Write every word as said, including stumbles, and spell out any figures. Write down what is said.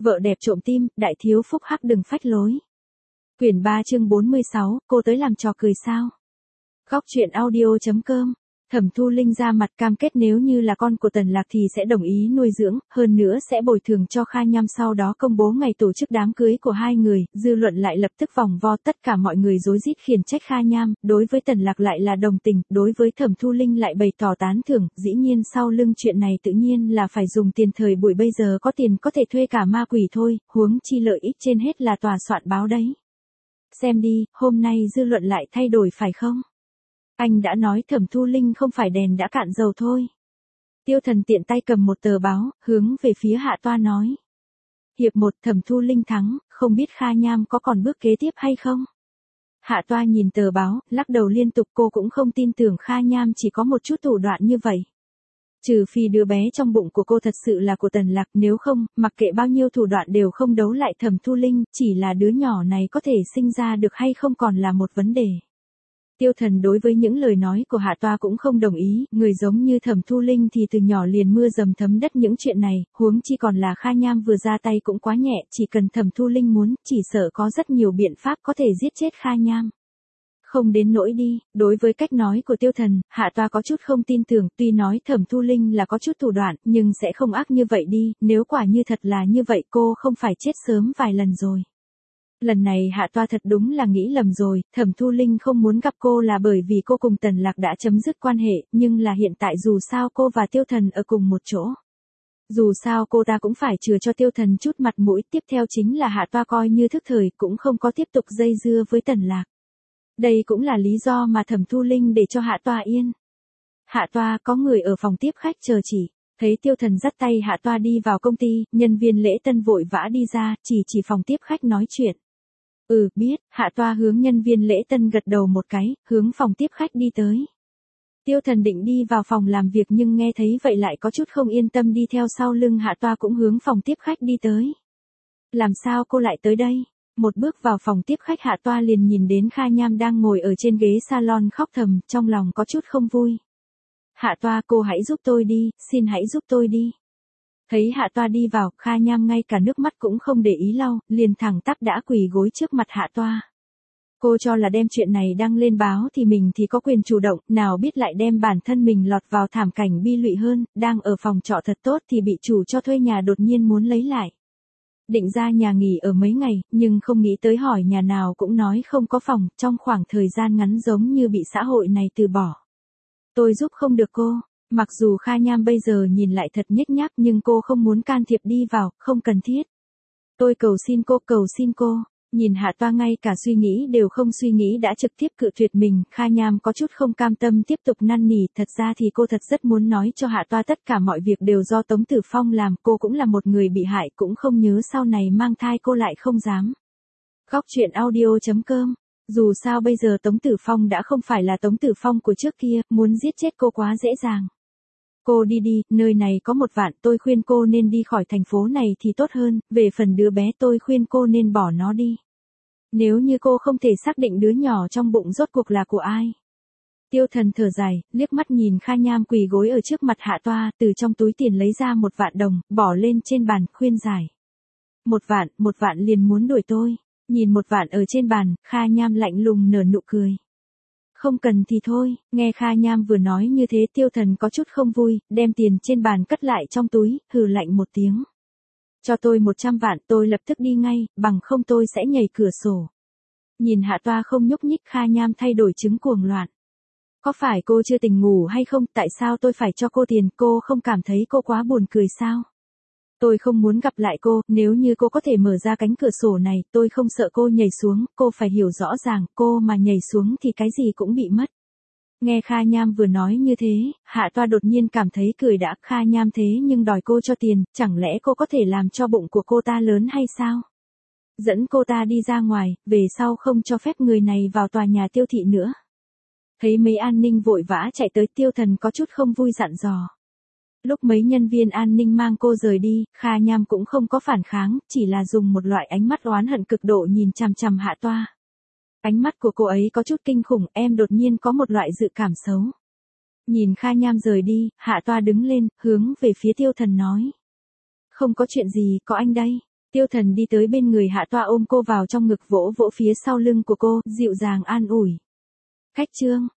Vợ đẹp trộm tim, đại thiếu phúc hắc đừng phách lối. Quyển ba chương bốn mươi sáu, cô tới làm trò cười sao? Góc truyện audio.com. Thẩm Thu Linh ra mặt cam kết nếu như là con của Tần Lạc thì sẽ đồng ý nuôi dưỡng, hơn nữa sẽ bồi thường cho Kha Nham, sau đó công bố ngày tổ chức đám cưới của hai người, dư luận lại lập tức vòng vo, tất cả mọi người rối rít khiển trách Kha Nham, đối với Tần Lạc lại là đồng tình, đối với Thẩm Thu Linh lại bày tỏ tán thưởng, dĩ nhiên sau lưng chuyện này tự nhiên là phải dùng tiền, thời buổi bây giờ có tiền có thể thuê cả ma quỷ thôi, huống chi lợi ích trên hết là tòa soạn báo đấy. Xem đi, hôm nay dư luận lại thay đổi phải không? Anh đã nói Thẩm Thu Linh không phải đèn đã cạn dầu thôi. Tiêu Thần tiện tay cầm một tờ báo, hướng về phía Hạ Toa nói. Hiệp một Thẩm Thu Linh thắng, không biết Kha Nham có còn bước kế tiếp hay không? Hạ Toa nhìn tờ báo, lắc đầu liên tục, cô cũng không tin tưởng Kha Nham chỉ có một chút thủ đoạn như vậy. Trừ phi đứa bé trong bụng của cô thật sự là của Tần Lạc, nếu không, mặc kệ bao nhiêu thủ đoạn đều không đấu lại Thẩm Thu Linh, chỉ là đứa nhỏ này có thể sinh ra được hay không còn là một vấn đề. Tiêu Thần đối với những lời nói của Hạ Toa cũng không đồng ý, người giống như Thẩm Thu Linh thì từ nhỏ liền mưa dầm thấm đất những chuyện này, huống chi còn là Kha Nham vừa ra tay cũng quá nhẹ, chỉ cần Thẩm Thu Linh muốn, chỉ sợ có rất nhiều biện pháp có thể giết chết Kha Nham. Không đến nỗi đi, đối với cách nói của Tiêu Thần, Hạ Toa có chút không tin tưởng, tuy nói Thẩm Thu Linh là có chút thủ đoạn, nhưng sẽ không ác như vậy đi, nếu quả như thật là như vậy cô không phải chết sớm vài lần rồi. Lần này Hạ Toa thật đúng là nghĩ lầm rồi, Thẩm Thu Linh không muốn gặp cô là bởi vì cô cùng Tần Lạc đã chấm dứt quan hệ, nhưng là hiện tại dù sao cô và Tiêu Thần ở cùng một chỗ. Dù sao cô ta cũng phải chừa cho Tiêu Thần chút mặt mũi, tiếp theo chính là Hạ Toa coi như thức thời cũng không có tiếp tục dây dưa với Tần Lạc. Đây cũng là lý do mà Thẩm Thu Linh để cho Hạ Toa yên. Hạ Toa, có người ở phòng tiếp khách chờ chỉ. Thấy Tiêu Thần dắt tay Hạ Toa đi vào công ty, nhân viên lễ tân vội vã đi ra, chỉ chỉ phòng tiếp khách nói chuyện. Ừ, biết, Hạ Toa hướng nhân viên lễ tân gật đầu một cái, hướng phòng tiếp khách đi tới. Tiêu Thần định đi vào phòng làm việc nhưng nghe thấy vậy lại có chút không yên tâm, đi theo sau lưng Hạ Toa cũng hướng phòng tiếp khách đi tới. Làm sao cô lại tới đây? Một bước vào phòng tiếp khách Hạ Toa liền nhìn đến Kha Nham đang ngồi ở trên ghế salon khóc thầm, trong lòng có chút không vui. Hạ Toa, cô hãy giúp tôi đi, xin hãy giúp tôi đi. Thấy Hạ Toa đi vào, Kha Nham ngay cả nước mắt cũng không để ý lau, liền thẳng tắp đã quỳ gối trước mặt Hạ Toa. Cô cho là đem chuyện này đăng lên báo thì mình thì có quyền chủ động, nào biết lại đem bản thân mình lọt vào thảm cảnh bi lụy hơn, đang ở phòng trọ thật tốt thì bị chủ cho thuê nhà đột nhiên muốn lấy lại. Định ra nhà nghỉ ở mấy ngày, nhưng không nghĩ tới hỏi nhà nào cũng nói không có phòng, trong khoảng thời gian ngắn giống như bị xã hội này từ bỏ. Tôi giúp không được cô. Mặc dù Kha Nham bây giờ nhìn lại thật nhếch nhác nhưng cô không muốn can thiệp đi vào, không cần thiết. Tôi cầu xin cô, cầu xin cô. Nhìn Hạ Toa ngay cả suy nghĩ đều không suy nghĩ đã trực tiếp cự tuyệt mình, Kha Nham có chút không cam tâm tiếp tục năn nỉ, thật ra thì cô thật rất muốn nói cho Hạ Toa tất cả mọi việc đều do Tống Tử Phong làm, cô cũng là một người bị hại, cũng không nhớ sau này mang thai cô lại không dám. Góc truyện audio.com. Dù sao bây giờ Tống Tử Phong đã không phải là Tống Tử Phong của trước kia, muốn giết chết cô quá dễ dàng. Cô đi đi, nơi này có một vạn, tôi khuyên cô nên đi khỏi thành phố này thì tốt hơn, về phần đứa bé tôi khuyên cô nên bỏ nó đi. Nếu như cô không thể xác định đứa nhỏ trong bụng rốt cuộc là của ai. Tiêu Thần thở dài, liếc mắt nhìn Kha Nham quỳ gối ở trước mặt Hạ Toa, từ trong túi tiền lấy ra một vạn đồng, bỏ lên trên bàn, khuyên giải. Một vạn, một vạn liền muốn đuổi tôi. Nhìn một vạn ở trên bàn, Kha Nham lạnh lùng nở nụ cười. Không cần thì thôi, nghe Kha Nham vừa nói như thế Tiêu Thần có chút không vui, đem tiền trên bàn cất lại trong túi, hừ lạnh một tiếng. Cho tôi một trăm vạn tôi lập tức đi ngay, bằng không tôi sẽ nhảy cửa sổ. Nhìn Hạ Toa không nhúc nhích Kha Nham thay đổi chứng cuồng loạn. Có phải cô chưa tỉnh ngủ hay không, tại sao tôi phải cho cô tiền, cô không cảm thấy cô quá buồn cười sao? Tôi không muốn gặp lại cô, nếu như cô có thể mở ra cánh cửa sổ này, tôi không sợ cô nhảy xuống, cô phải hiểu rõ ràng, cô mà nhảy xuống thì cái gì cũng bị mất. Nghe Kha Nham vừa nói như thế, Hạ Toa đột nhiên cảm thấy cười đã, Kha Nham thế nhưng đòi cô cho tiền, chẳng lẽ cô có thể làm cho bụng của cô ta lớn hay sao? Dẫn cô ta đi ra ngoài, về sau không cho phép người này vào tòa nhà Tiêu thị nữa. Thấy mấy an ninh vội vã chạy tới, Tiêu Thần có chút không vui dặn dò. Lúc mấy nhân viên an ninh mang cô rời đi, Kha Nham cũng không có phản kháng, chỉ là dùng một loại ánh mắt oán hận cực độ nhìn chằm chằm Hạ Toa. Ánh mắt của cô ấy có chút kinh khủng, em đột nhiên có một loại dự cảm xấu. Nhìn Kha Nham rời đi, Hạ Toa đứng lên, hướng về phía Tiêu Thần nói. Không có chuyện gì, có anh đây. Tiêu Thần đi tới bên người Hạ Toa ôm cô vào trong ngực vỗ vỗ phía sau lưng của cô, dịu dàng an ủi. Khách Trương,